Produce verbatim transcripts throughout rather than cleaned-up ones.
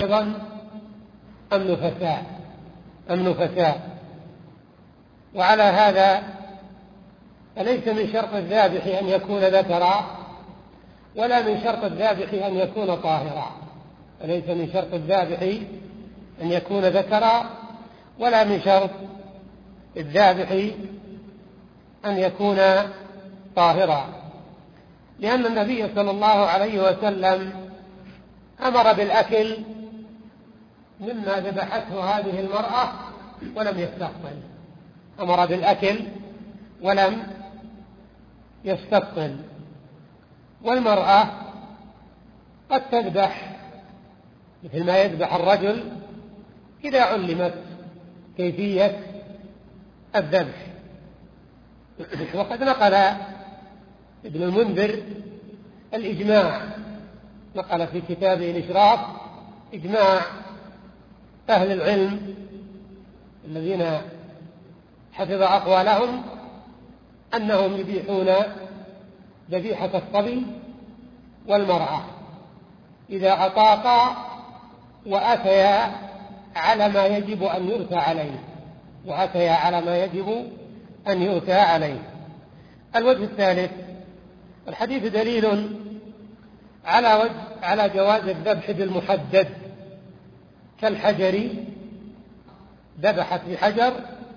أيضا أم نفساء أم نفساء. وعلى هذا فليس من شرط الذابح أن يكون ذكرا، ولا من شرط الذابح أن يكون طاهرا. فليس من شرط الذابح أن يكون ذكرا، ولا من شرط الذابح أن يكون طاهرا، لأن النبي صلى الله عليه وسلم أمر بالأكل مما ذبحته هذه المرأة ولم يستقبل. أمر بالأكل ولم يستقبل. والمرأة قد تذبح مثل ما يذبح الرجل إذا علمت كيفية الذبح. وقد نقل ابن المنذر الإجماع، نقل في كتابه الإشراف إجماع أهل العلم الذين حفظ أقوالهم أنهم يبيحون ذبيحة الصبي والمرأة إذا أطاقا وأتيا على ما يجب أن يؤتى عليه وأتيا على ما يجب أن يؤتى عليه. الوجه الثالث: الحديث دليل على وجه على جواز الذبح بالمحدد كالحجر، ذبحت بحجر،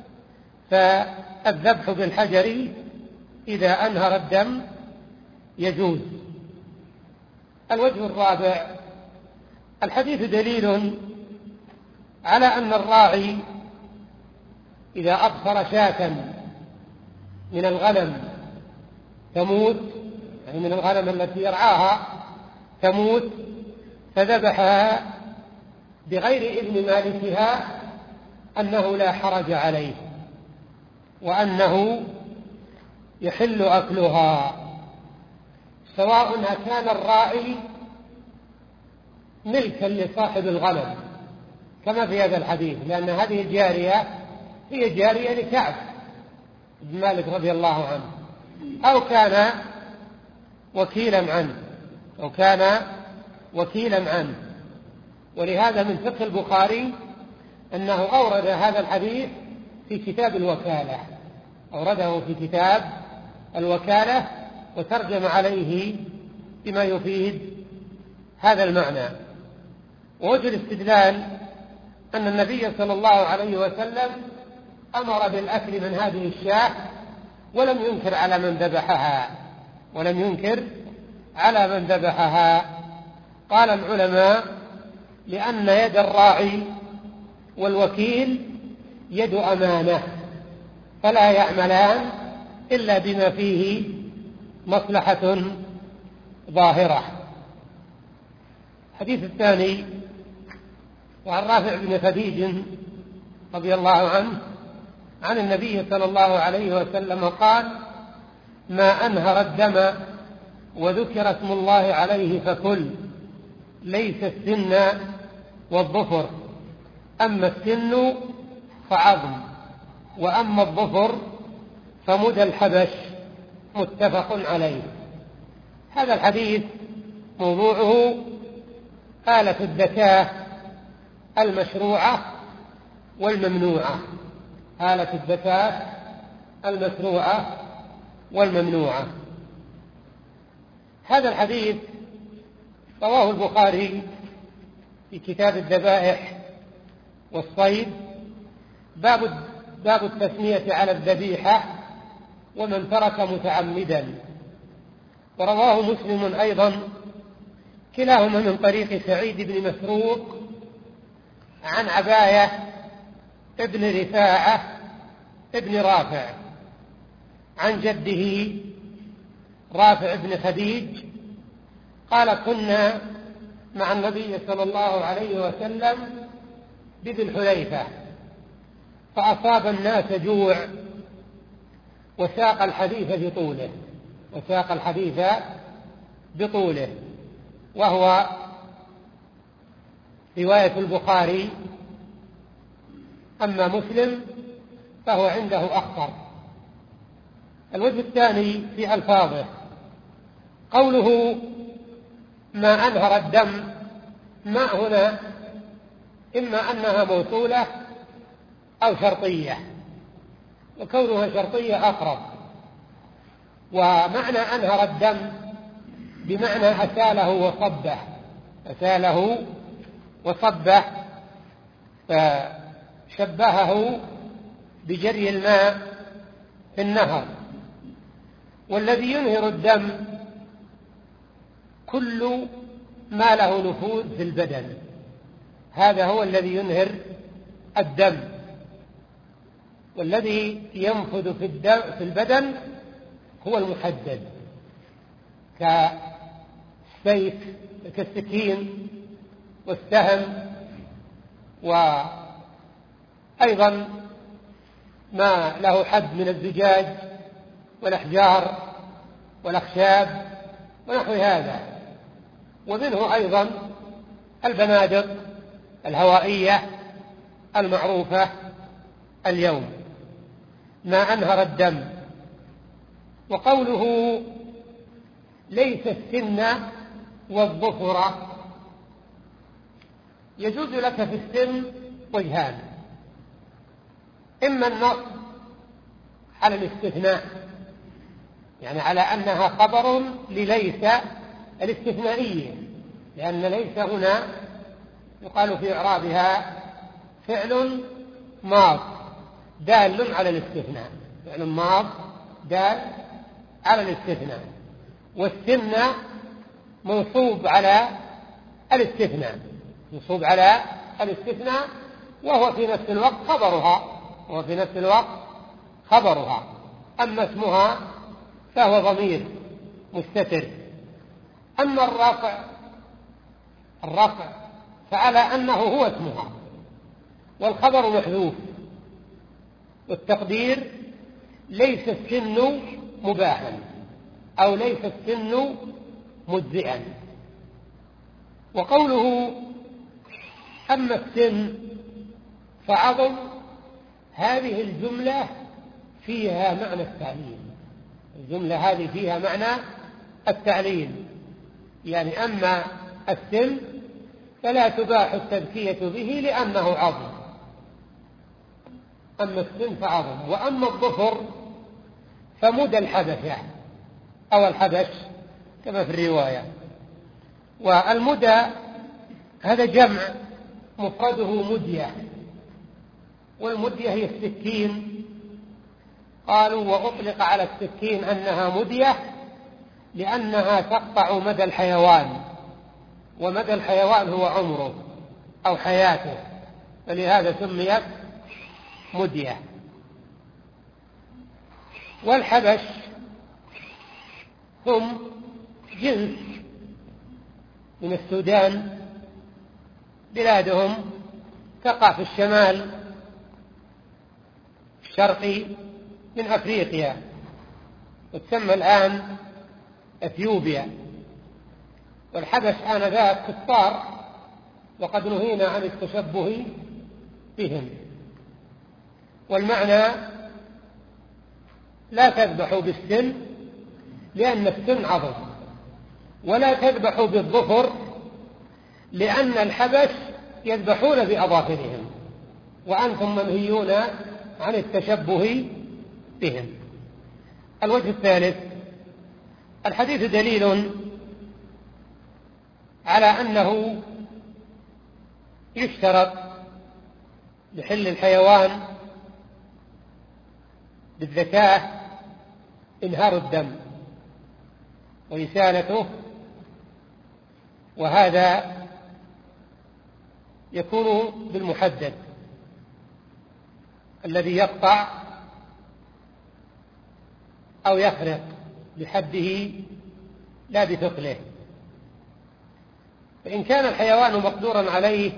فالذبح بالحجر إذا أنهر الدم يجوز. الوجه الرابع: الحديث دليل على أن الراعي إذا أبصر شاة من الغنم تموت، يعني من الغنم التي يرعاها تموت، فذبحها بغير إذن مالكها، أنه لا حرج عليه، وأنه يحل أكلها، سواء كان الراعي ملكا لصاحب الغنم كما في هذا الحديث، لأن هذه الجارية هي جارية لكعب بن مالك رضي الله عنه، أو كان وكيلا عنه أو كان وكيلا عنه. ولهذا من فقه البخاري أنه أورد هذا الحديث في كتاب الوكالة، أورده في كتاب الوكالة وترجم عليه بما يفيد هذا المعنى. ووجه الاستدلال أن النبي صلى الله عليه وسلم أمر بالأكل من هذه الشاة ولم ينكر على من ذبحها ولم ينكر على من ذبحها. قال العلماء: لأن يد الراعي والوكيل يد أمانة، فلا يعملان إلا بما فيه مصلحة ظاهرة. الحديث الثاني: وعن رافع بن خديج رضي الله عنه عن النبي صلى الله عليه وسلم قال: ما أنهر الدم وذكر اسم الله عليه فكل، ليس السن والظفر، أما السن فعظم، وأما الظفر فمدى الحبش، متفق عليه. هذا الحديث موضوعه آلة الذكاة المشروعة والممنوعة، آلة الذكاة المشروعة والممنوعة. هذا الحديث رواه البخاري في كتاب الذبائح والصيد، باب باب التسمية على الذبيحة ومن ترك متعمدا. ورواه مسلم أيضا، كلاهما من طريق سعيد بن مسروق عن عباية ابن رفاعة ابن رافع عن جده رافع بن خديج قال: كنا مع النبي صلى الله عليه وسلم بذي الحليفة، فأصاب الناس جوع، وساق الحديث بطوله وساق الحديث بطوله وهو رواية البخاري. أما مسلم فهو عنده أخطر. الوجه الثاني في ألفاظه: قوله ما أنهر الدم، ما هنا إما أنها موصولة أو شرطية، وكونها شرطية أقرب. ومعنى أنهر الدم بمعنى أساله وصبه، أساله وصبه، فشبهه بجري الماء في النهر. والذي ينهر الدم كل ما له نفوذ في البدن، هذا هو الذي ينهر الدم. والذي ينفذ في الدم في البدن هو المحدد، كالسيف كالسكين والسهم، وأيضا ما له حد من الزجاج والأحجار والأخشاب ونحو هذا. ومنه أيضا البنادق الهوائية المعروفة اليوم. ما أنهر الدم. وقوله ليس السن والظفر، يجوز لك في السن وجهان: إما النص على الاستثناء، يعني على أنها خبر لليس الاستثنائية، لأن ليس هنا يقال في إعرابها فعل ماض دال على الاستثناء، فعل ماض دال على الاستثناء. والسن منصوب على الاستثناء، منصوب على الاستثناء، وهو في نفس الوقت خبرها، وهو في نفس الوقت خبرها. أما اسمها فهو ضمير مستتر. أما الرفع الرفع فعلى أنه هو اسمها، والخبر محذوف، والتقدير ليس السن مباحا أو ليس السن مجزئا. وقوله أما السن فعظم، هذه الجملة فيها معنى التعليل، الجملة هذه فيها معنى التعليل، يعني أما السن فلا تباح التذكية به لأنه عظم، أما السن فعظم. وأما الظفر فمدى الحبشة أو الحبش كما في الرواية. والمدى هذا جمع مفرده مدية، والمدية هي السكين. قالوا وأطلق على السكين أنها مدية لأنها تقطع مدى الحيوان، ومدى الحيوان هو عمره أو حياته، فلهذا سميت مدية. والحبش هم جنس من السودان، بلادهم تقع في الشمال الشرقي من أفريقيا، وتسمى الآن أثيوبيا. والحبش آنذاك كفار، وقد نهينا عن التشبه بهم. والمعنى لا تذبحوا بالسن لأن السن عظم، ولا تذبحوا بالظفر لأن الحبش يذبحون بأظافرهم، وأنتم منهيون عن التشبه بهم. الوجه الثالث: الحديث دليل على أنه يشترط لحل الحيوان بالذكاة إنهار الدم وإسالته، وهذا يكون بالمحدد الذي يقطع أو يخرق بحده لا بثقله. فإن كان الحيوان مقدورا عليه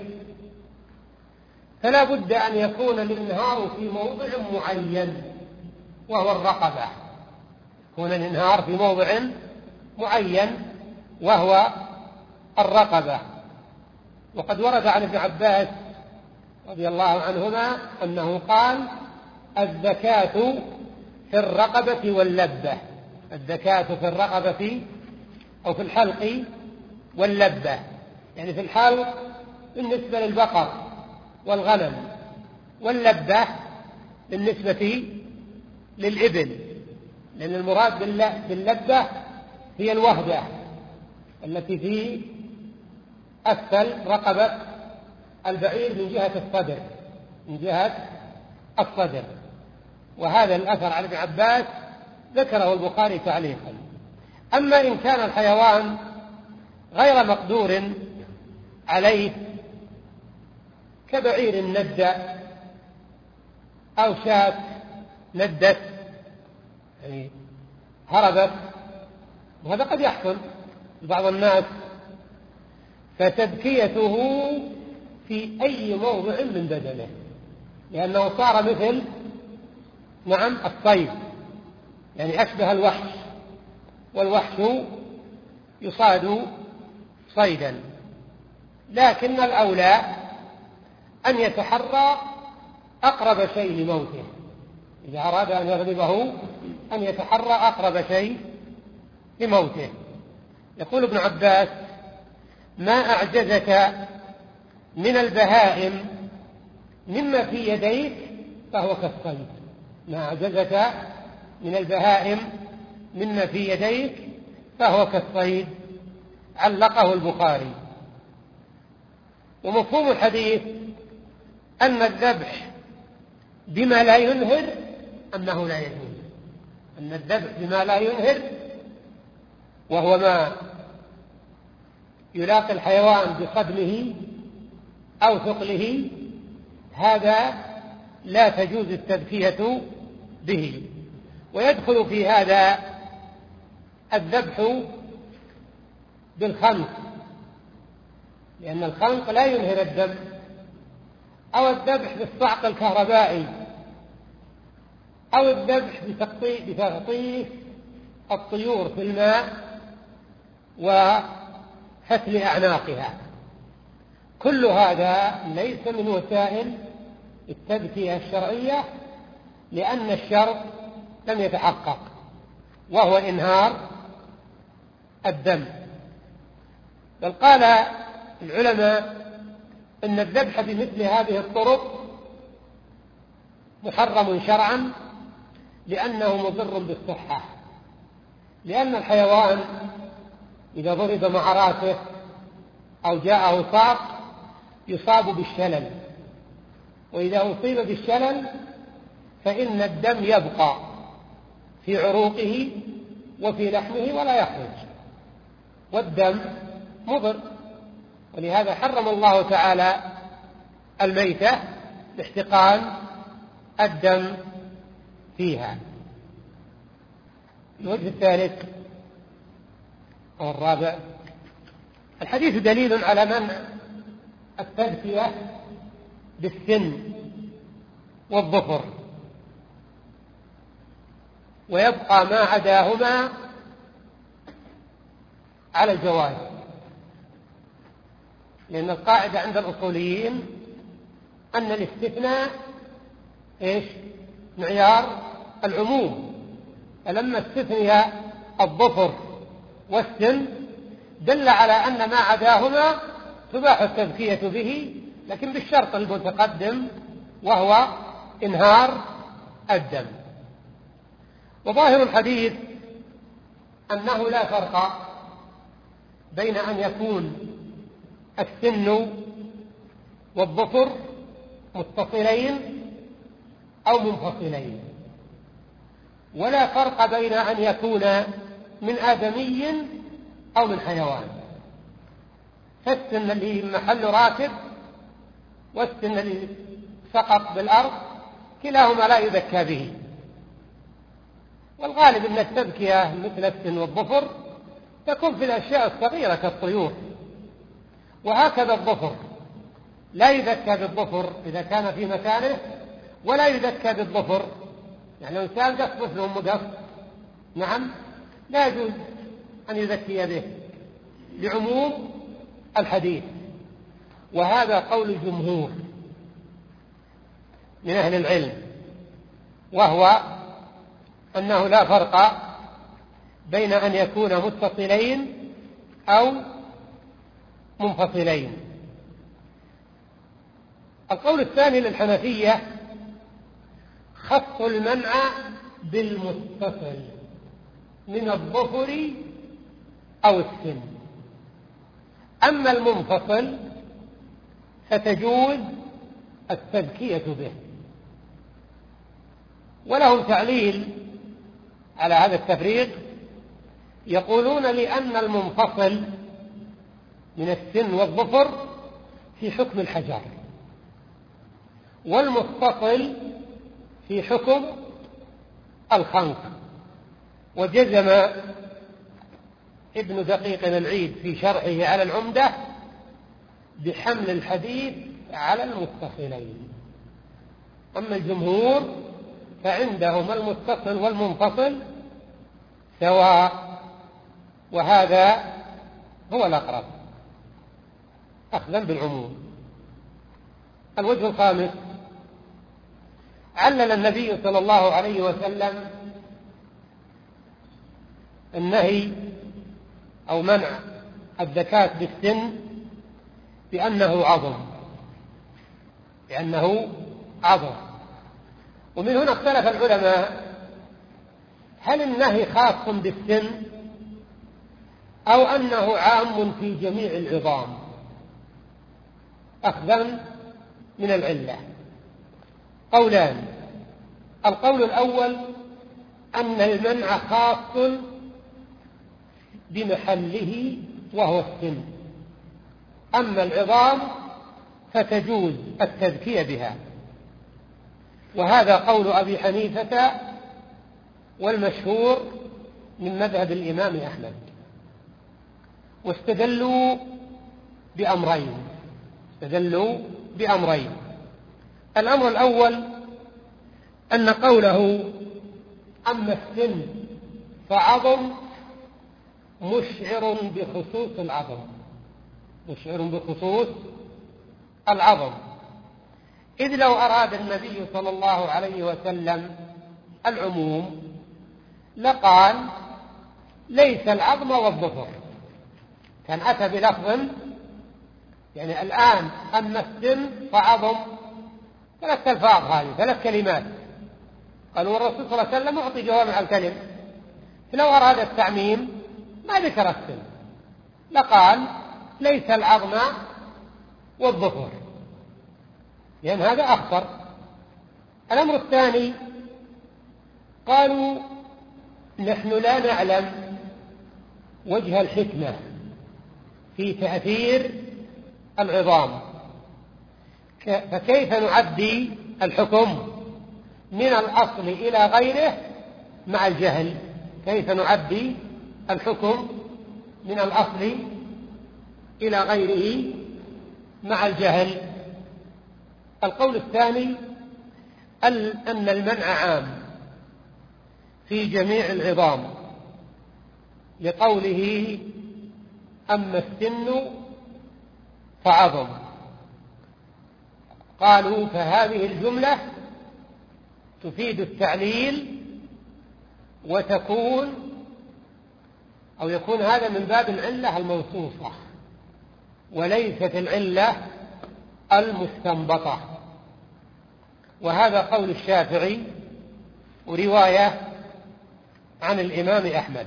فلا بد أن يكون الإنهار في موضع معين وهو الرقبة، يكون الإنهار في موضع معين وهو الرقبة. وقد ورد عن ابن عباس رضي الله عنهما أنه قال: الزكاة في الرقبة واللبة، الزكاة في الرقبة أو في الحلق واللبة، يعني في الحلق بالنسبة للبقر والغنم، واللبة بالنسبة للإبل، لأن المراد باللبة هي الوهدة التي في أسفل رقبة البعير من جهة الصدر، من جهة الصدر. وهذا الأثر عن ابن عباس ذكره البخاري تعليقا. أما إن كان الحيوان غير مقدور عليه كبعير ندى أو شاة ندت يعني هربت، وهذا قد يحصل لبعض الناس، فتذكيته في أي موضع من بدنه، لأنه صار مثل نعم الصيد، يعني أشبه الوحش، والوحش يصاد صيدا. لكن الأولى أن يتحرى أقرب شيء لموته، إذا أراد أن يغلبه أن يتحرى أقرب شيء لموته. يقول ابن عباس: ما أعجزك من البهائم مما في يديك فهو كالصيد. ما أعجزك من البهائم مما في يديك فهو كالصيد. علقه البخاري. ومفهوم الحديث أن الذبح بما لا ينهر أنه لا يجوز، أن الذبح بما لا ينهر وهو ما يلاقي الحيوان بصدمه أو ثقله، هذا لا تجوز التذكية به. ويدخل في هذا الذبح بالخنق، لأن الخنق لا ينهر الدم، أو الذبح بالصعق الكهربائي، أو الذبح بتغطيس الطيور في الماء وفتل أعناقها. كل هذا ليس من وسائل التذكية الشرعية، لأن الشرط لم يتحقق، وهو إنهار الدم. بل قال العلماء إن الذبح بمثل هذه الطرق محرم شرعا، لأنه مضر بالصحة، لأن الحيوان إذا ضرب مع راسه أو جاءه صعق يصاب بالشلل، وإذا أصيب بالشلل فإن الدم يبقى في عروقه وفي لحمه ولا يخرج، والدم مضر. ولهذا حرم الله تعالى الميتة لاحتقان الدم فيها. الوجه الثالث أو الرابع: الحديث دليل على منع التذكية بالسن والظفر، ويبقى ما عداهما على الجواز، لأن القاعدة عند الأصوليين أن الاستثناء إيش؟ معيار العموم. فلما استثني الظفر والسن دل على أن ما عداهما تباح التذكية به، لكن بالشرط المتقدم وهو إنهار الدم. وظاهر الحديث أنه لا فرق بين أن يكون السن والظفر متصلين أو منفصلين، ولا فرق بين أن يكون من آدمي أو من حيوان. فالسن اللي محل راكب والسن اللي سقط بالأرض كلاهما لا يذكى به. والغالب أن التذكية مثل السن والظفر تكون في الأشياء الصغيرة كالطيور، وهكذا الظفر لا يذكى بالظفر إذا كان في مكانه، ولا يذكى بالظفر يعني لو إنسان قص طفلهم مقص نعم لا يجوز أن يذكي به لعموم الحديث. وهذا قول الجمهور من أهل العلم، وهو أنه لا فرق بين أن يكون متصلين أو منفصلين. القول الثاني للحنفية خص المنع بالمتصل من الظفر أو السن، أما المنفصل فتجوز التذكية به. ولهم تعليل على هذا التفريق، يقولون لأن المنفصل من السن والظفر في حكم الحجر، والمتصل في حكم الخنق. وجزم ابن دقيق العيد في شرحه على العمدة بحمل الحديث على المتصلين. أما الجمهور فعندهم المتصل والمنفصل سواء، وهذا هو الأقرب أخذا بالعموم. الوجه الخامس، علل النبي صلى الله عليه وسلم النهي أو منع الزكاة بالسن بأنه عظم، بأنه عظم. ومن هنا اختلف العلماء هل النهي خاص بالسن أو أنه عام في جميع العظام أخذا من العلة. قولان: القول الأول أن المنع خاص بمحله وهو السن، أما العظام فتجوز التذكية بها، وهذا قول أبي حنيفة والمشهور من مذهب الإمام أحمد. واستدلوا بأمرين استدلوا بأمرين الأمر الأول أن قوله أما السن فعظم مشعر بخصوص العظم مشعر بخصوص العظم إذ لو أراد النبي صلى الله عليه وسلم العموم لقال ليس العظم والظفر، كان أتى بلفظ يعني الآن أما السن فعظم، ثلاث ألفاظ، هذه ثلاث كلمات، قالوا والرسول صلى الله عليه وسلم أعطي جوامع الكلم. فلو أراد التعميم ما ذكر السن، لقال ليس العظم والظفر، لأن هذا أخطر. الأمر الثاني قالوا نحن لا نعلم وجه الحكمة في تأثير العظام، فكيف نعدي الحكم من الأصل إلى غيره مع الجهل كيف نعدي الحكم من الأصل إلى غيره مع الجهل. القول الثاني أن المنع عام في جميع العظام لقوله أما السن فعظم. قالوا فهذه الجملة تفيد التعليل وتكون أو يكون هذا من باب العلة الموصوفة وليست العلة المستنبطة، وهذا قول الشافعي ورواية عن الإمام أحمد،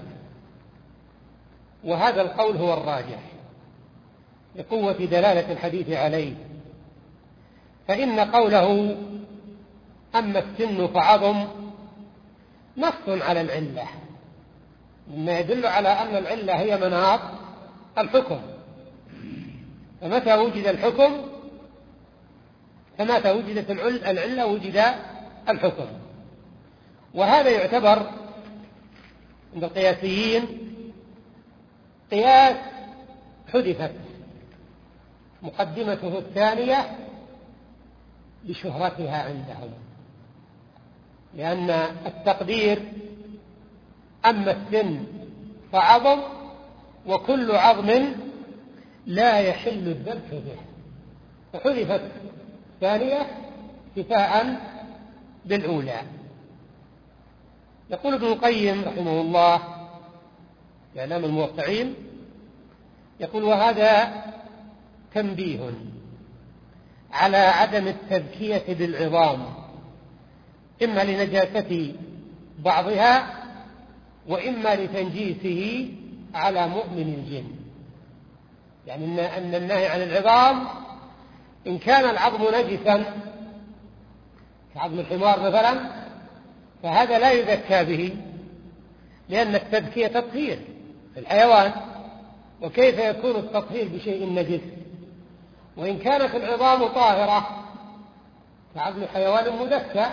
وهذا القول هو الراجح لقوة دلالة الحديث عليه. فإن قوله أما السن فعظم نص على العلة، مما يدل على أن العلة هي مناط الحكم، فمتى وجد الحكم فمتى وجدت العلة وجد الحكم. وهذا يعتبر عند القياسيين قياس حدثت مقدمته الثانية لشهرتها عندهم، لأن التقدير أما السن فعظم وكل عظم لا يحل الذبح به، فحذفت ثانية كفاء بالأولى. يقول ابن القيم رحمه الله في إعلام الموقعين، يقول وهذا تنبيه على عدم التذكية بالعظام، إما لنجاسة بعضها وإما لتنجيسه على مؤمن الجن. يعني أن النهي عن العظام إن كان العظم نجسا كعظم الحمار مثلا فهذا لا يذكى به، لأن التذكية تطهير في الحيوان، وكيف يكون التطهير بشيء نجس؟ وإن كانت العظام طاهرة كعظم حيوان مذكى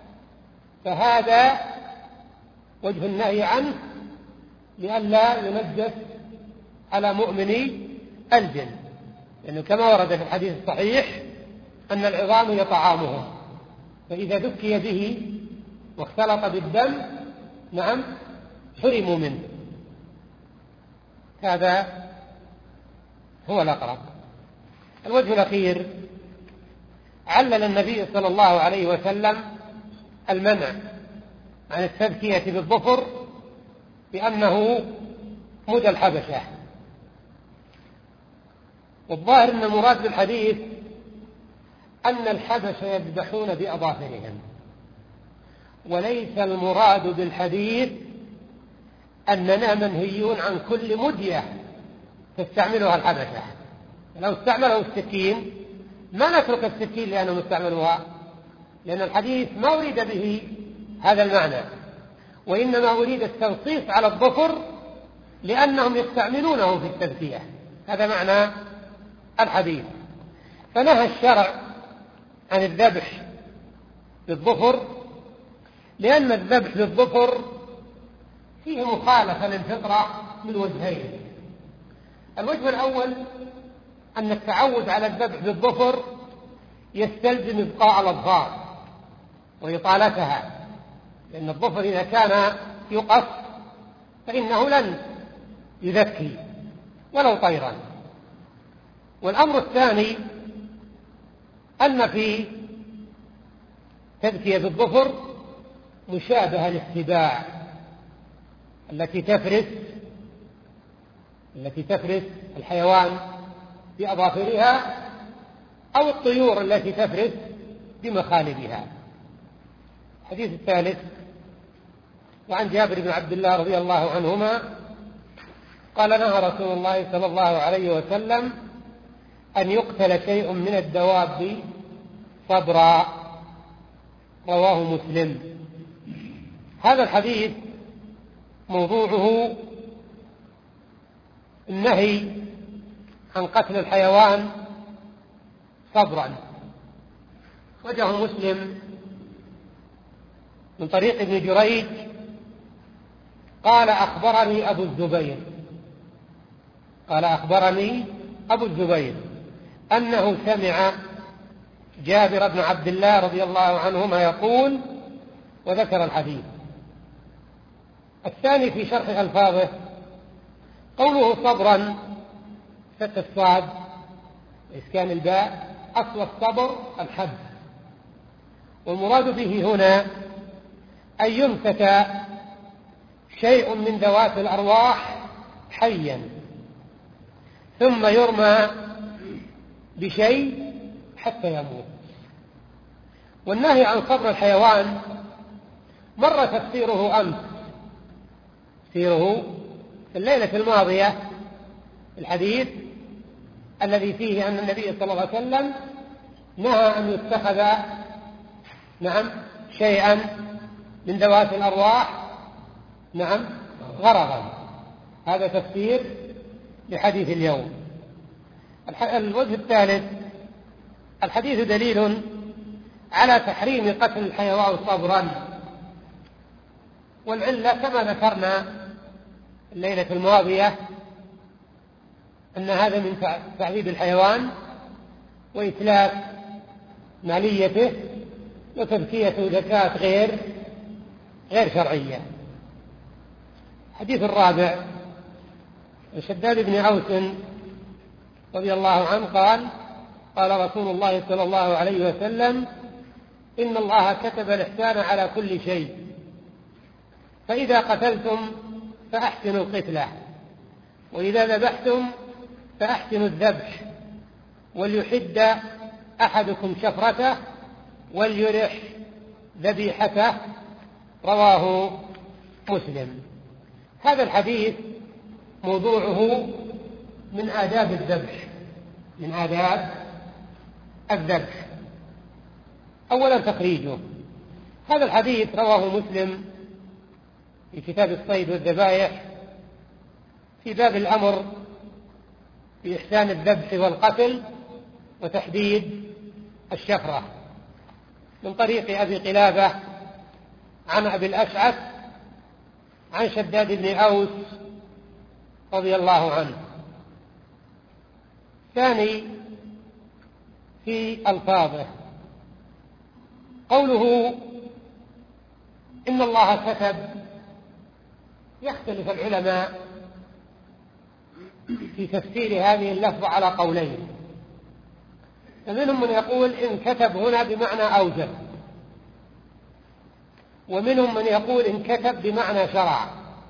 فهذا وجه النهي عنه لئلا ينجس على مؤمني الجن، لأنه كما ورد في الحديث الصحيح أن العظام هي طعامهم، فإذا ذكي به واختلط بالدم نعم حرموا منه. هذا هو الأقرب. الوجه الأخير، علل النبي صلى الله عليه وسلم المنع عن التذكية بالظفر بأنه مدى الحبشة، والظاهر أن المراد بالحديث أن الحبشة يذبحون بأظافرهم، وليس المراد بالحديث أننا منهيون عن كل مدية تستعملها الحبشة. لو استعمله السكين ما نترك السكين لأنهم استعملوها، لأن الحديث ما أريد به هذا المعنى، وإنما أريد التنصيص على الظفر لأنهم يستعملونه في التذكية. هذا معنى الحديث. فنهى الشرع عن الذبح بالظفر لأن الذبح بالظفر فيه مخالفة للفطرة من وجهين. الوجه الأول أن التعود على الذبح بالظفر يستلزم إبقاء الأظفار وإطالتها، لأن الظفر إذا كان يقص فإنه لن يذكي ولو طيرا. والأمر الثاني أن في تذكية بالظفر مشابهة للسباع التي تفرس التي تفرس الحيوان بأظافرها أو الطيور التي تفرس بمخالبها. الحديث الثالث، وعن جابر بن عبد الله رضي الله عنهما قال نهى رسول الله صلى الله عليه وسلم أن يقتل شيء من الدواب صبرا، رواه مسلم. هذا الحديث موضوعه النهي عن قتل الحيوان صبرا. وجه مسلم من طريق ابن جريج قال أخبرني أبو الزبير قال أخبرني أبو الزبير أنه سمع جابر بن عبد الله رضي الله عنهما يقول، وذكر الحديث. الثاني في شرح ألفاظه قوله صبرا فتح الصاد إسكان الباء، أصل الصبر الحد، والمراد به هنا أن يمسك شيء من ذوات الأرواح حيا ثم يرمى بشيء حتى يموت. والنهي عن صبر الحيوان مر تفسيره أمس تفسيره في الليلة الماضية الحديث الذي فيه أن النبي صلى الله عليه وسلم نهى أن يتخذ نعم شيئا من ذوات الأرواح نعم غرضا. هذا تفسير لحديث اليوم. الوجه الثالث، الحديث دليل على تحريم قتل الحيوان صبرا، والعلة كما ذكرنا الليلة الماضية أن هذا من تعذيب الحيوان وإتلاف ماليته وتزكية زكاة غير غير شرعية. الحديث الرابع، شداد بن أوس رضي الله عنه قال قال رسول الله صلى الله عليه وسلم إن الله كتب الإحسان على كل شيء، فإذا قتلتم فأحسنوا القتلة، وإذا ذبحتم فأحسنوا الذبح، وليحد أحدكم شفرته وليرح ذبيحته، رواه مسلم. هذا الحديث موضوعه من آداب الذبح، من آداب الذبح. أولا تخريجه. هذا الحديث رواه مسلم في كتاب الصيد والذبائح في باب الأمر بإحسان الذبح والقتل وتحديد الشفرة، من طريق أبي قلابة عن أبي الأشعث عن شداد بن أوس رضي الله عنه. ثاني في ألفاظه، قوله إن الله كتب، يختلف العلماء في تفسير هذه اللفظة على قولين، فمنهم من يقول إن كتب هنا بمعنى أوجب، ومنهم من يقول إن كتب بمعنى شرع،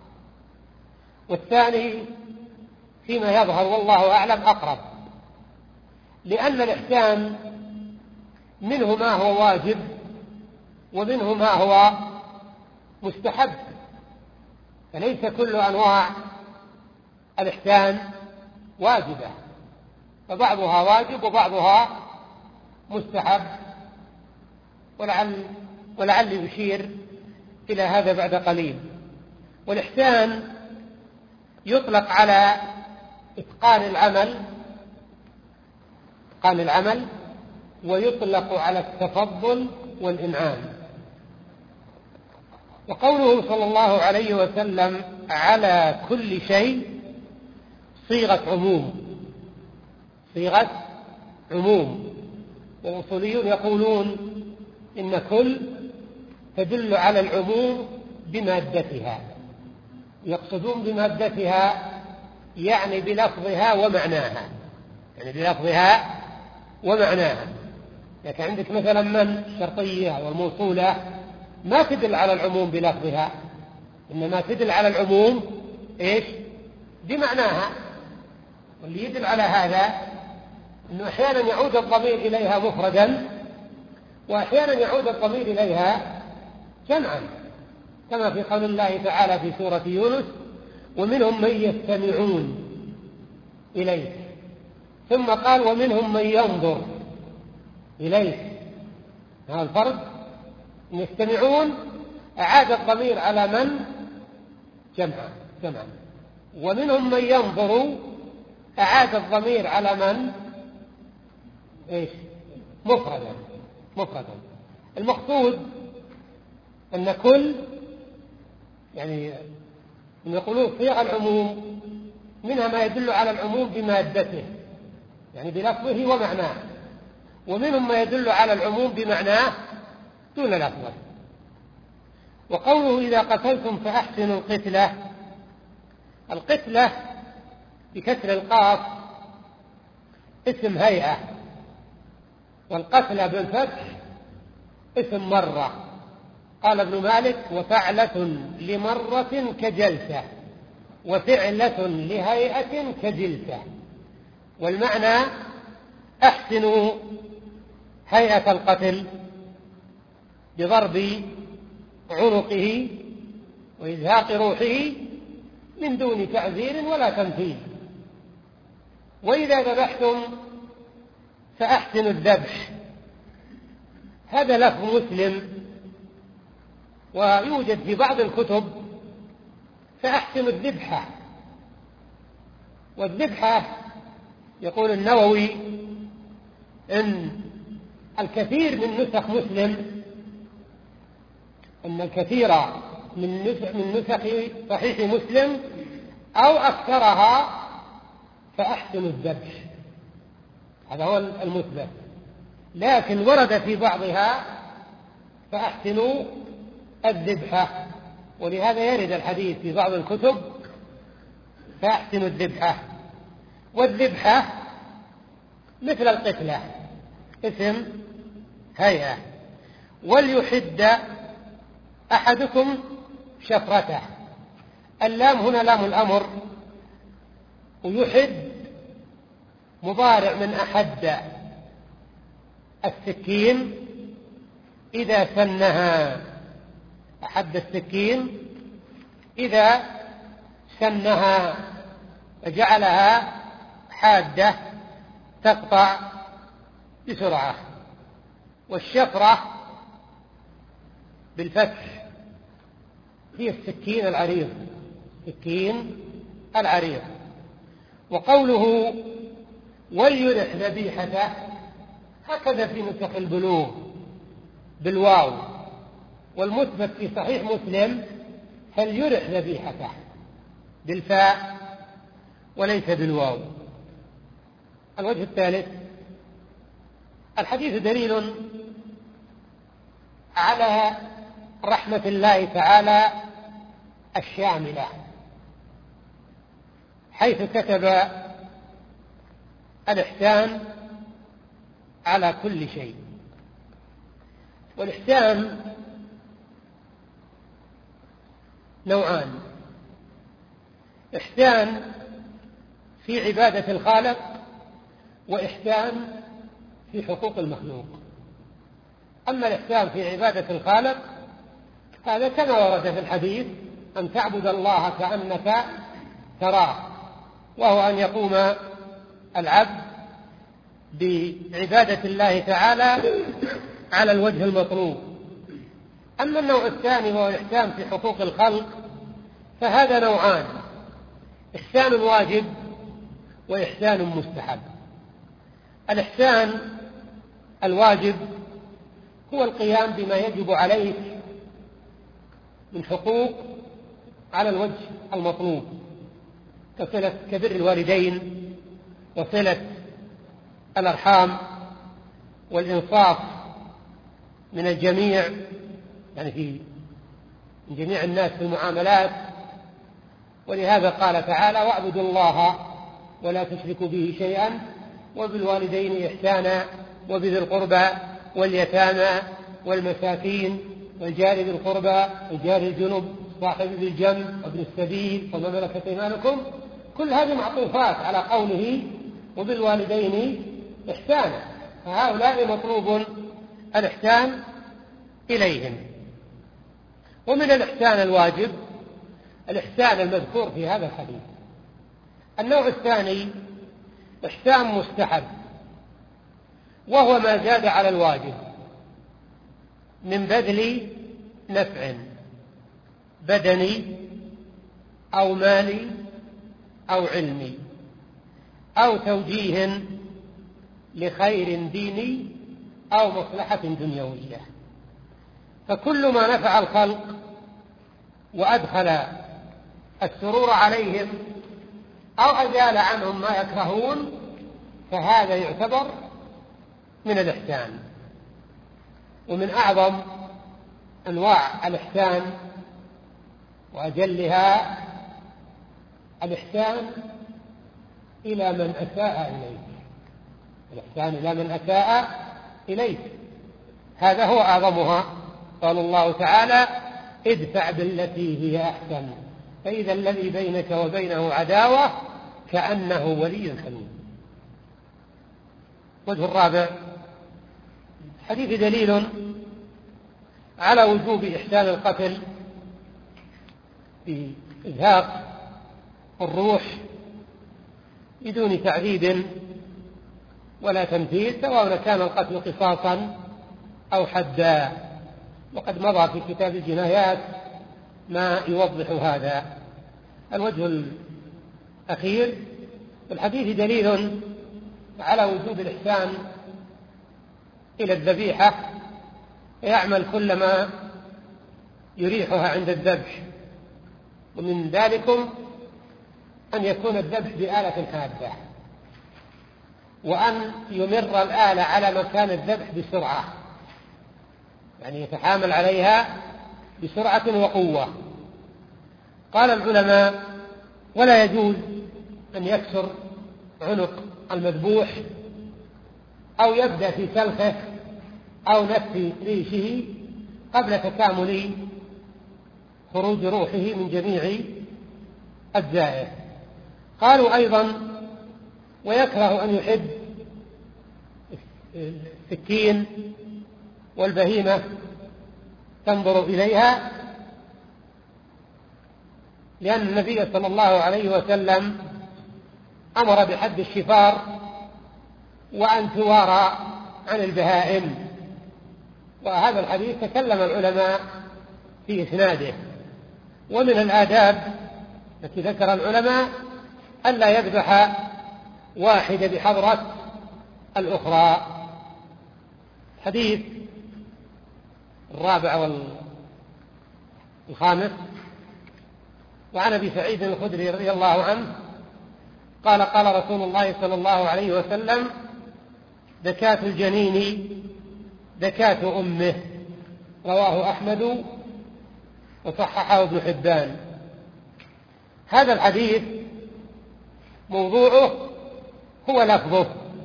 والثاني فيما يظهر والله أعلم أقرب، لأن الإحسان منه ما هو واجب ومنه ما هو مستحب، فليس كل أنواع الإحسان واجبة، فبعضها واجب وبعضها مستحب، ولعل ولعل يشير إلى هذا بعد قليل. والإحسان يطلق على إتقان العمل إتقان العمل ويطلق على التفضل والإنعام. وقوله صلى الله عليه وسلم على كل شيء صيغة عموم، صيغة عموم. والأصوليون يقولون إن كل تدل على العموم بمادتها، يقصدون بمادتها يعني بلفظها ومعناها، يعني بلفظها ومعناها. لكن عندك مثلا من الشرطية والموصولة ما تدل على العموم بلفظها، إنما تدل على العموم إيش؟ بمعناها. واللي يدل على هذا أنه أحيانا يعود الضمير إليها مفردا وأحيانا يعود الضمير إليها جمعا، كما في قول الله تعالى في سورة يونس ومنهم من يستمعون إليك، ثم قال ومنهم من ينظر إليك. هذا الفرق، يستمعون أعاد الضمير على من؟ جمعا جمعا. ومنهم من ينظر أعاد الضمير على من؟ إيش؟ مفردا مفردا. المقصود أن كل يعني من يقولون صيغ العموم منها ما يدل على العموم بمادته يعني بلفظه ومعناه، ومنهم ما يدل على العموم بمعناه دون لفظه. وقوله إذا قتلتم فأحسنوا القتلة، القتلة بكسر القاف اسم هيئة، والقتلة بالفتح اسم مرة. قال ابن مالك وفعلة لمرة كجلسة وفعلة لهيئة كجلسة. والمعنى أحسنوا هيئة القتل بضرب عنقه وإزهاق روحه من دون تعذير ولا تمثيل. وإذا ذبحتم فأحسنوا الذبح، هذا لفظ مسلم، ويوجد في بعض الكتب فأحسنوا الذبحة. والذبحة يقول النووي إن الكثير من نسخ مسلم أن الكثير من نسخ, من نسخ صحيح مسلم أو أكثرها فأحسنوا الذبح، هذا هو المثبت. لكن ورد في بعضها فأحسنوا الذبحة، ولهذا يرد الحديث في بعض الكتب فأحسنوا الذبحة. والذبحة مثل القتلة اسم هيئة. وليحد أحدكم شفرته، اللام هنا لام الأمر، ويحد مضارع من أحد، السكين إذا سنها، أحد السكين إذا سنها فجعلها حادة تقطع بسرعة. والشفرة بالفتح هي السكين العريض، السكين العريض. وقوله وليرح ذبيحته هكذا في نسخ البلوغ بالواو، والمثبت في صحيح مسلم فليرح ذبيحته بالفاء وليس بالواو. الوجه الثالث: الحديث دليل على رحمة الله تعالى الشاملة، حيث كتب الإحسان على كل شيء. والإحسان نوعان: إحسان في عبادة الخالق، وإحسان في حقوق المخلوق. أما الإحسان في عبادة الخالق هذا كما ورد في الحديث: أن تعبد الله كأنك تراه، وهو أن يقوم العبد بعبادة الله تعالى على الوجه المطلوب. أما النوع الثاني وهو الإحسان في حقوق الخلق فهذا نوعان: إحسان واجب وإحسان مستحب. الإحسان الواجب هو القيام بما يجب عليك من حقوق على الوجه المطلوب، كصلة كبر الوالدين وصلة الأرحام والإنصاف من الجميع، يعني في من جميع الناس في المعاملات. ولهذا قال تعالى: واعبدوا الله ولا تشركوا به شيئا وبالوالدين إحسانا وبذي القربى واليتامى والمساكين والجار ذي القربى والجار الجنب صاحب ذي الجنب وابن السبيل وما ملكت أيمانكم. كل هذه معطوفات على قوله وبالوالدين إحسانا، فهؤلاء مطلوب الإحسان إليهم. ومن الإحسان الواجب الإحسان المذكور في هذا الحديث. النوع الثاني إحسان مستحب، وهو ما زاد على الواجب من بذل نفع بدني أو مالي أو علمي أو توجيه لخير ديني أو مصلحة دنيوية. فكل ما نفع الخلق وأدخل السرور عليهم أو أزال عنهم ما يكرهون فهذا يعتبر من الإحسان. ومن أعظم أنواع الإحسان وأجلها الإحسان إلى من أساء إليك، الإحسان إلى من أساء إليك، هذا هو أعظمها. قال الله تعالى: ادفع بالتي هي أحسن فإذا الذي بينك وبينه عداوة كأنه ولي حميم. الوجه الرابع: الحديث دليل على وجوب إحسان القتل بإزهاق الروح بدون تعذيب ولا تمثيل، سواء كان القتل قصاصا أو حدا، وقد مضى في كتاب الجنايات ما يوضح هذا. الوجه الأخير: الحديث دليل على وجوب الإحسان إلى الذبيحة، يعمل كل ما يريحها عند الذبح، ومن ذلكم أن يكون الذبح بآلة حادة، وأن يمر الآلة على مكان الذبح بسرعة، يعني يتحامل عليها بسرعة وقوة. قال العلماء: ولا يجوز أن يكسر عنق المذبوح أو يبدأ في سلخه أو نتف ريشه قبل تكامل خروج روحه من جميع أجزائه. قالوا أيضا: ويكره أن يحد السكين والبهيمة تنظر إليها، لأن النبي صلى الله عليه وسلم أمر بحد الشفار وأن توارى عن البهائم. وهذا الحديث تكلم العلماء في إسناده. ومن الآداب التي ذكر العلماء ألا يذبح واحدة بحضرة الأخرى. حديث الرابع والخامس: وعن أبي سعيد الخدري رضي الله عنه قال: قال رسول الله صلى الله عليه وسلم: زكاة الجنين زكاة أمه. رواه أحمد وصححه ابن حبان. هذا الحديث موضوعه هو لفظه،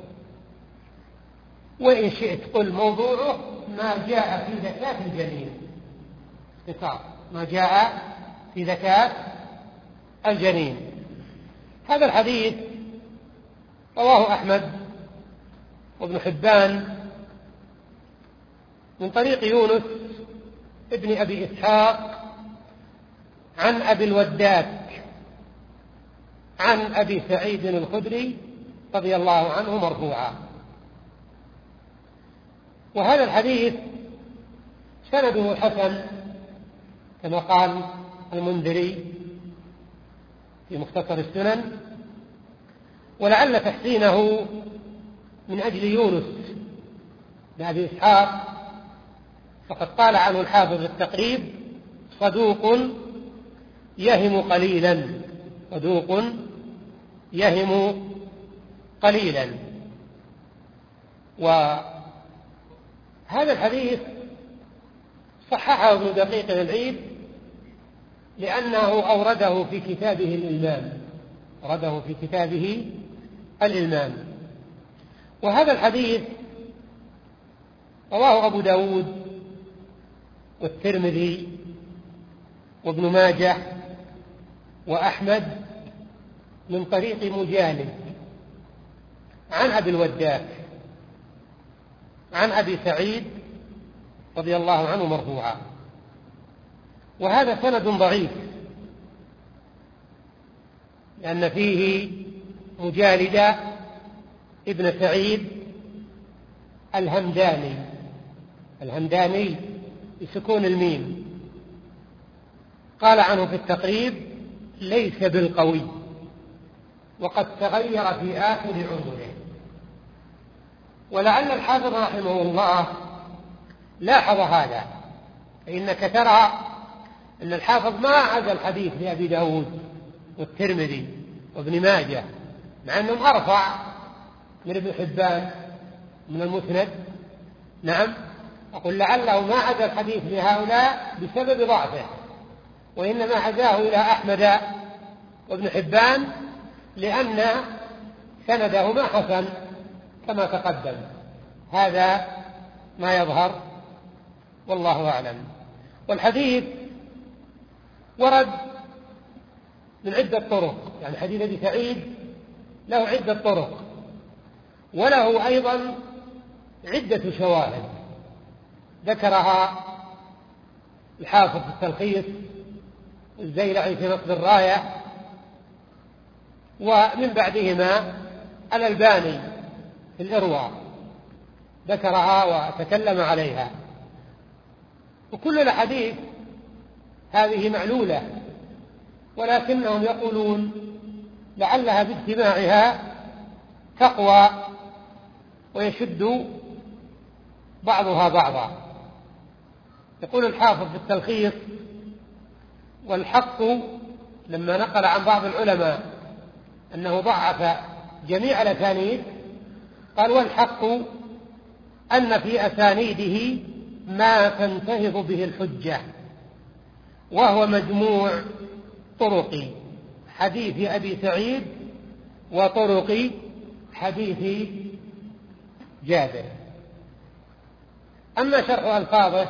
وإن شئت قل موضوعه ما جاء في زكاة الجنين، اختصار ما جاء في زكاة الجنين. هذا الحديث رواه أحمد وابن حبان من طريق يونس ابن أبي إسحاق عن أبي الوداك عن أبي سعيد الخدري رضي الله عنه مرفوعا. وهذا الحديث سنده حسن كما قال المنذري في مختصر السنن، ولعل تحسينه من أجل يونس بن أبي إسحاق، فقد قال عنه الحافظ التقريب: صدوق يهم قليلا، صدوق يهم قليلا. وهذا الحديث صححه ابن دقيق العيد لأنه أورده في كتابه الإلمام، أورده في كتابه الإلمام. وهذا الحديث رواه أبو داود والترمذي وابن ماجه وأحمد من طريق مجالد عن أبي الوداك عن أبي سعيد رضي الله عنه مرفوعا. وهذا سند ضعيف لأن فيه مجالد ابن سعيد الهمداني، الهمداني بسكون الميم. قال عنه في التقريب: ليس بالقوي، وقد تغير في آخر عمره. ولعل الحافظ رحمه الله لاحظ هذا، فإنك ترى أن الحافظ ما عزى الحديث لأبي داود والترمذي وابن ماجه، مع أنهم أرفع من ابن حبان من المسند. نعم، أقول لعله ما عزى الحديث لهؤلاء بسبب ضعفه، وإنما عزاه إلى أحمد وابن حبان لأن سندهما حسن كما تقدم. هذا ما يظهر والله أعلم. والحديث ورد من عدة طرق، يعني حديث أبي سعيد له عدة طرق، وله أيضا عدة شواهد ذكرها الحافظ في التلخيص الزيلعي في نصب الراية، ومن بعدهما الألباني في الإرواء ذكرها وتكلم عليها. وكل الأحاديث هذه معلولة، ولكنهم يقولون لعلها باجتماعها تقوى ويشد بعضها بعضا. يقول الحافظ في التلخيص: والحق لما نقل عن بعض العلماء أنه ضعف جميع الأسانيد قال: والحق أن في أسانيده ما تنتهض به الحجة، وهو مجموع طرق حديث أبي سعيد وطرق حديث جابر. أما شرح ألفاظه: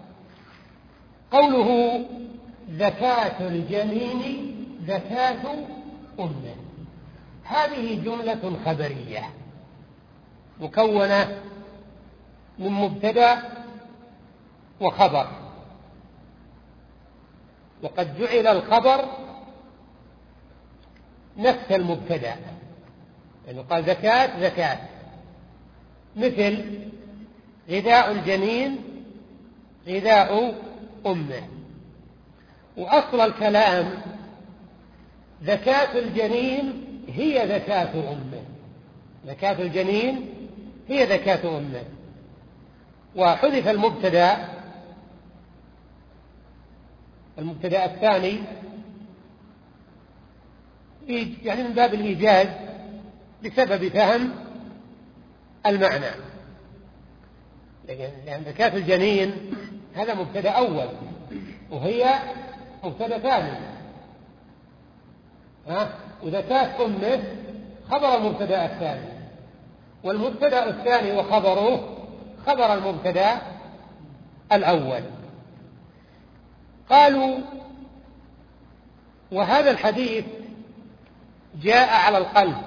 قوله زكاة الجنين زكاة أمه، هذه جملة خبرية مكونة من مبتدأ وخبر، وقد جعل الخبر نفس المبتدأ، يعني قال زكاة زكاة، مثل غذاء الجنين غذاء أمه. وأصل الكلام زكاة الجنين هي زكاة أمه، زكاة الجنين هي زكاة أمه، وحذف المبتدأ المبتدأ الثاني يعني من باب الإيجاز بسبب فهم المعنى، لأن زكاة الجنين هذا مبتدأ أول وهي مبتدأ ثاني، ها؟ وزكاة أمه خبر المبتدأ الثاني، والمبتدأ الثاني وخبره خبر المبتدأ الأول. قالوا وهذا الحديث جاء على القلب،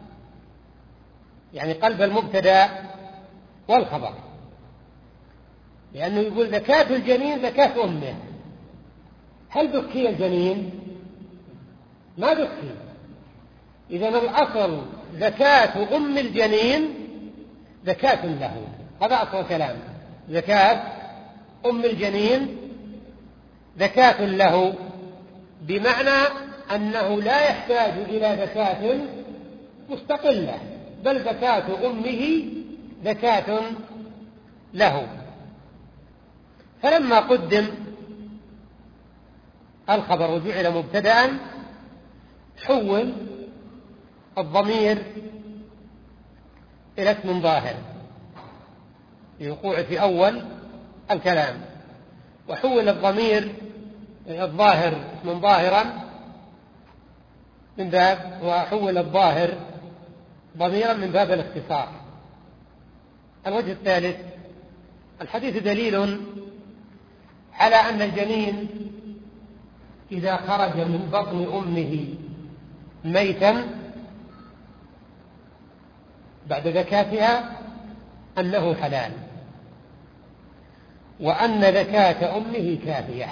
يعني قلب المبتدأ والخبر، لأنه يقول زكاة الجنين زكاة أمه. هل ذكي الجنين؟ ما ذكي. إذن الأصل زكاة أم الجنين زكاة له، هذا أصل الكلام، زكاة أم الجنين زكاة له، بمعنى أنه لا يحتاج إلى زكاة مستقلة، بل زكاة أمه زكاة له. فلما قدم الخبر وجعل مبتدأ حول الضمير إلى اسم ظاهر لوقوع في أول الكلام، وحول الضمير الظاهر من ظاهرا من باب وحول الظاهر ضميرا من باب الاختصار. الوجه الثالث: الحديث دليل على أن الجنين إذا خرج من بطن أمه ميتا بعد زكاتها أنه حلال، وأن زكاة أمه كافية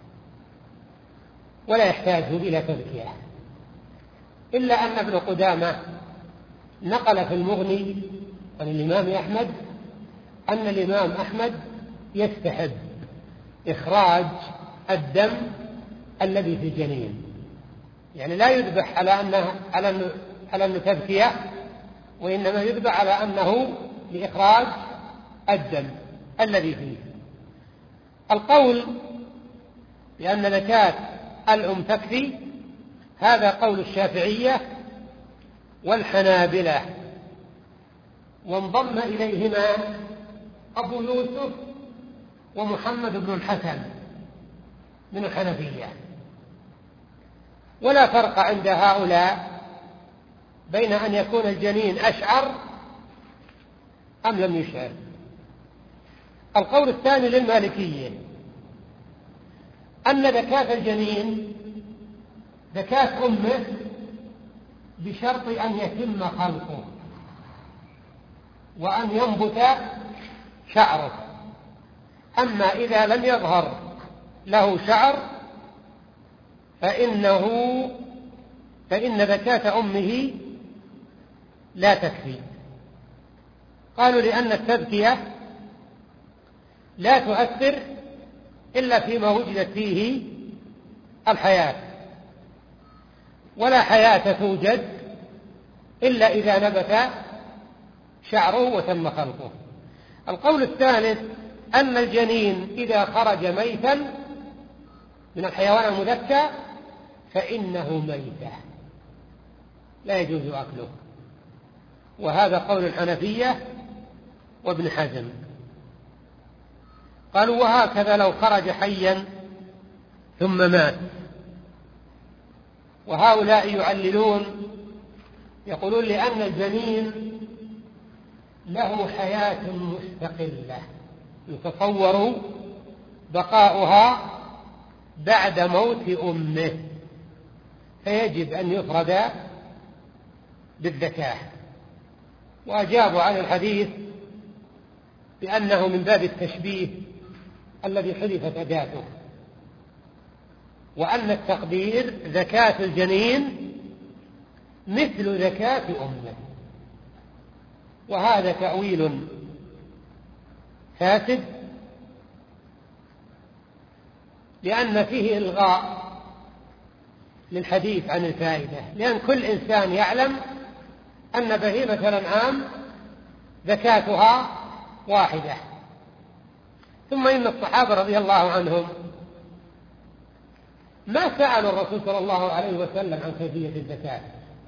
ولا يحتاج إلى تزكية، إلا أن ابن قدامة نقل في المغني عن الإمام أحمد أن الإمام أحمد يستحب إخراج الدم الذي في الجنين، يعني لا يذبح على أنه على أنه على أنه تزكية، وإنما يذبح على أنه لإخراج الدم الذي فيه. القول بأن زكاة الأم تكفي هذا قول الشافعية والحنابلة، وانضم إليهما أبو يوسف ومحمد بن الحسن من الحنفية. ولا فرق عند هؤلاء بين أن يكون الجنين أشعر أم لم يشعر. القول الثاني للمالكية أن زكاة الجنين زكاة أمه بشرط أن يتم خلقه وأن ينبت شعره، أما إذا لم يظهر له شعر فإنه فإن زكاة أمه لا تكفي. قالوا لأن التزكية لا تؤثر إلا فيما وجدت فيه الحياة، ولا حياة توجد إلا إذا نبت شعره وتم خلقه. القول الثالث أن الجنين إذا خرج ميتا من الحيوان المذكى فإنه ميتة لا يجوز أكله، وهذا قول الحنفية وابن حزم. قالوا وهكذا لو خرج حيا ثم مات. وهؤلاء يعللون يقولون لأن الجنين له حياة مستقلة يتصور بقاؤها بعد موت أمه، فيجب أن يفرد بالزكاة. وأجابوا عن الحديث بأنه من باب التشبيه الذي حذفت أداته، وأن التقدير زكاة الجنين مثل زكاة أمه، وهذا تأويل فاسد، لأن فيه إلغاء للحديث عن الفائدة، لأن كل إنسان يعلم أن بهيمة الأنعام زكاتها واحدة. ثم إن الصحابة رضي الله عنهم ما سألوا الرسول صلى الله عليه وسلم عن كيفية الزكاة،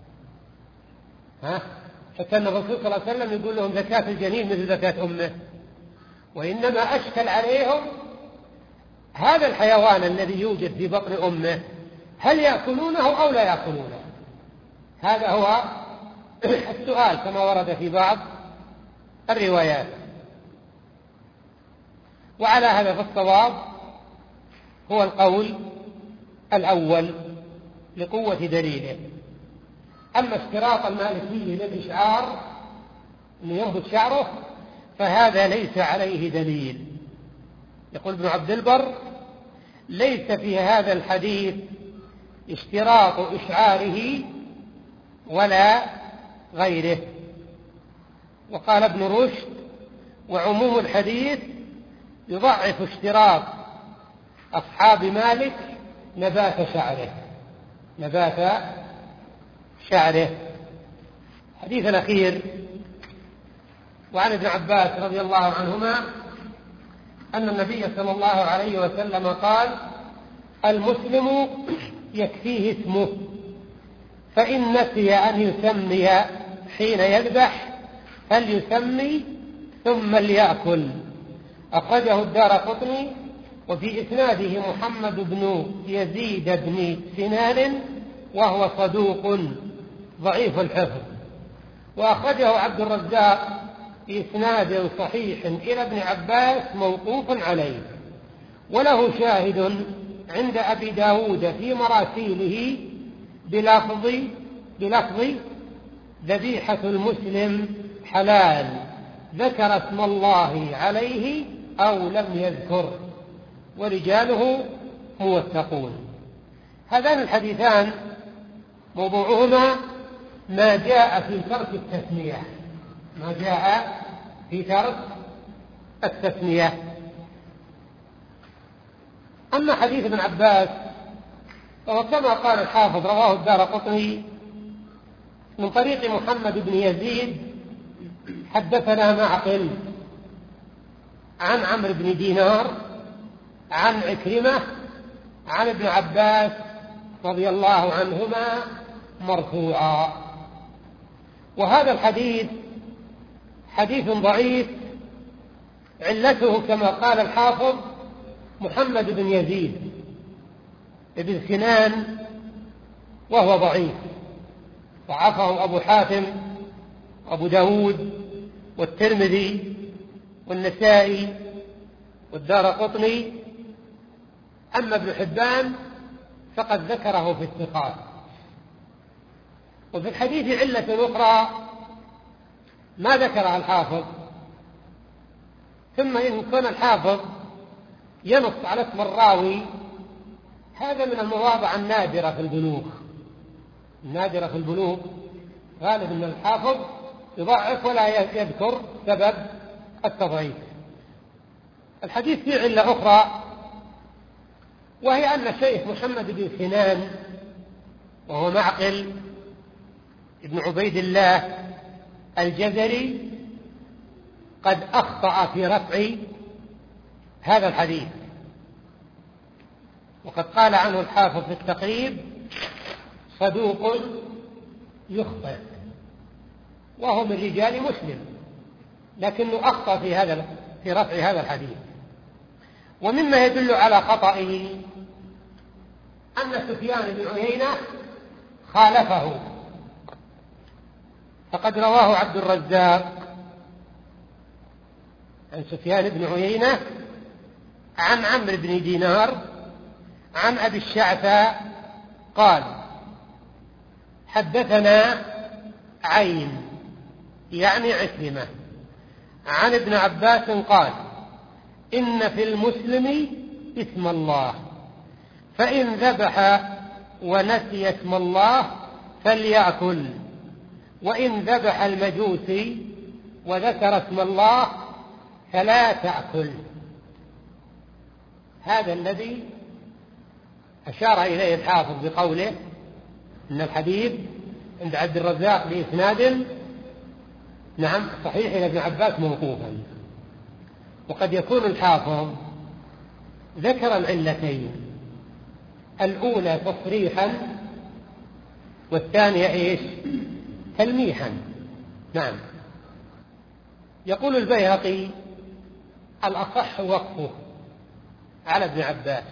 ها؟ حتى أن الرسول صلى الله عليه وسلم يقول لهم زكاة الجنين مثل زكاة أمه، وإنما أشكل عليهم هذا الحيوان الذي يوجد في بطن أمه هل يأكلونه أو لا يأكلونه؟ هذا هو السؤال كما ورد في بعض الروايات. وعلى هذا فالصواب هو القول الأول لقوة دليله. أما اشتراط المالكية للإشعار أن ينبت شعره فهذا ليس عليه دليل. يقول ابن عبد البر: ليس في هذا الحديث اشتراط إشعاره ولا غيره. وقال ابن رشد: وعموم الحديث يضعف اشتراط أصحاب مالك نبات شعره نبات شعره. الحديث الأخير وعن ابن عباس رضي الله عنهما أن النبي صلى الله عليه وسلم قال: المسلم يكفيه اسمه، فإن نسي أن يسمي حين يذبح فليسمي ثم ليأكل. أخرجه الدارقطني، وفي إسناده محمد بن يزيد بن سنان وهو صدوق ضعيف الحفظ. وأخرجه عبد الرزاق في إسناد صحيح إلى ابن عباس موقوف عليه، وله شاهد عند أبي داود في مراسيله بلفظ بلفظ ذبيحة المسلم حلال، ذكر اسم الله عليه أو لم يذكر، ورجاله موثقون. هذان الحديثان موضوعهما ما جاء في ترك التثنية ما جاء في ترك التثنية. أما حديث ابن عباس فهو كما قال الحافظ رواه الدارقطني من طريق محمد بن يزيد حدثنا معقل عن عمرو بن دينار عن عكرمة عن ابن عباس رضي الله عنهما مرفوعا. وهذا الحديث حديث ضعيف، علته كما قال الحافظ محمد بن يزيد بن سنان وهو ضعيف، ضعفه أبو حاتم وأبو داود والترمذي والنسائي والدارقطني. أما ابن حبان فقد ذكره في الثقات. وفي الحديث علة أخرى ما ذكرها الحافظ. ثم إن كان الحافظ ينص على اسم الراوي، هذا من المواضع النادرة في البلوغ النادرة في البلوغ غالب أن الحافظ يضعف ولا يذكر سبب التضعيف. الحديث فيه علة أخرى، وهي أن الشيخ محمد بن سنان وهو معقل ابن عبيد الله الجزري قد أخطأ في رفع هذا الحديث، وقد قال عنه الحافظ في التقريب صدوق يخطئ، وهو من رجال مسلم، لكنه أخطأ في هذا في رفع هذا الحديث. ومما يدل على خطئه أن سفيان بن عيينة خالفه، فقد رواه عبد الرزاق عن سفيان بن عيينة عن عمرو بن دينار عن أبي الشعثاء قال: حدثنا عين يعني عكرمة عن ابن عباس قال: إن في المسلم اسم الله، فإن ذبح ونسي اسم الله فليأكل، وإن ذبح المجوسي وذكر اسم الله فلا تأكل. هذا الذي أشار إليه الحافظ بقوله إن الحديث عند عبد الرزاق بإسناد نعم صحيح إلى ابن عباس موقوفا. وقد يكون الحافظ ذكر العلتين، الأولى تصريحا والثانية إيش؟ تلميحا. نعم. يقول البيهقي: الأصح وقفه على ابن عباس.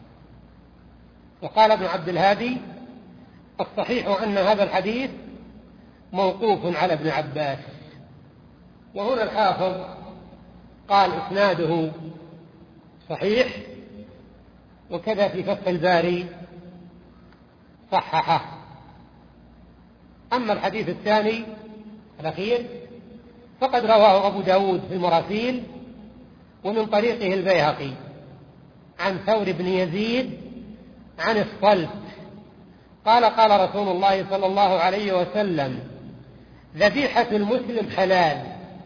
وقال ابن عبد الهادي: الصحيح أن هذا الحديث موقوف على ابن عباس. وهنا الحافظ قال إسناده صحيح، وكذا في فتح الباري صححه. أما الحديث الثاني الأخير فقد رواه أبو داود في المراسيل ومن طريقه البيهقي عن ثور بن يزيد عن الصلت قال: قال رسول الله صلى الله عليه وسلم: ذبيحة المسلم حلال،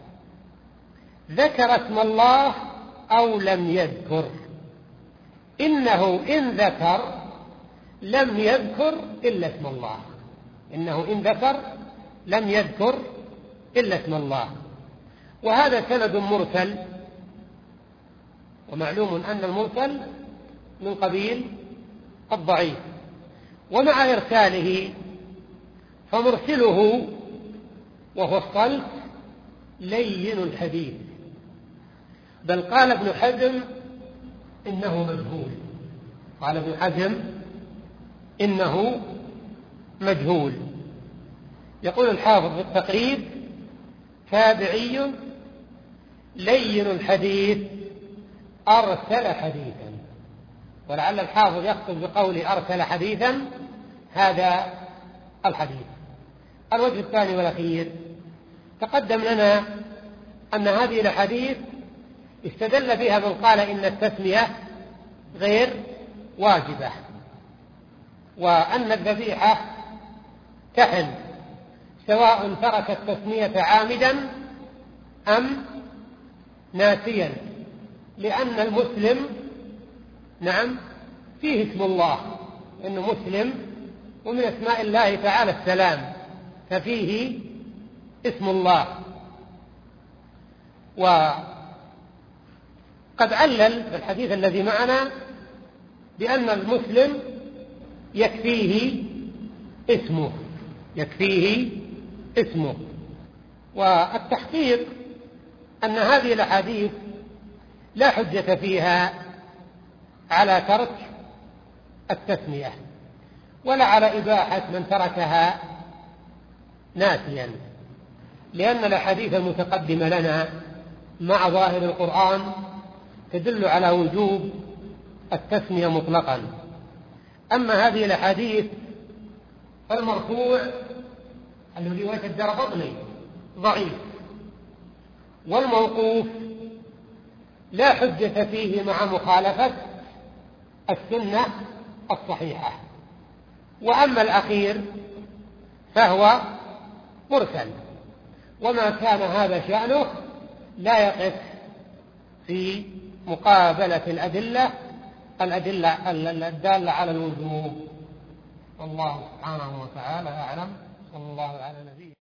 ذكر اسم الله أو لم يذكر، إنه إن ذكر لم يذكر إلا اسم الله، إنه إن ذكر لم يذكر إلا اسم الله. وهذا سند مرسل، ومعلوم أن المرسل من قبيل الضعيف، ومع إرساله فمرسله وهو الصلت لين الحديث، بل قال ابن حزم إنه مجهول، قال ابن حزم إنه مجهول. يقول الحافظ في التقريب: تابعي لين الحديث أرسل حديثا. ولعل الحافظ يقصد بقوله أرسل حديثا هذا الحديث. الوجه الثاني والأخير: تقدم لنا أن هذه الأحاديث استدل بها من قال إن التسمية غير واجبة، وأن الذبيحة تحل سواء ترك التسمية عامدا أم ناسيا، لأن المسلم نعم فيه اسم الله، إنه مسلم ومن أسماء الله تعالى السلام، ففيه اسم الله. وقد علل في الحديث الذي معنا بأن المسلم يكفيه اسمه، يكفيه اسمه. والتحقيق أن هذه الأحاديث لا حجة فيها على ترك التسمية ولا على إباحة من تركها ناسيا، لأن الأحاديث المتقدمة لنا مع ظاهر القرآن تدل على وجوب التسمية مطلقا. أما هذه الأحاديث فالمرفوع الذي رواية الدارقطني ضعيف، والموقوف لا حجة فيه مع مخالفة السنة الصحيحة. وأما الأخير فهو مرسل، وما كان هذا شأنه لا يقف في مقابلة الأدلة الأدلة الدالة على الوجوب. والله سبحانه وتعالى أعلم. صلى الله على نبينا.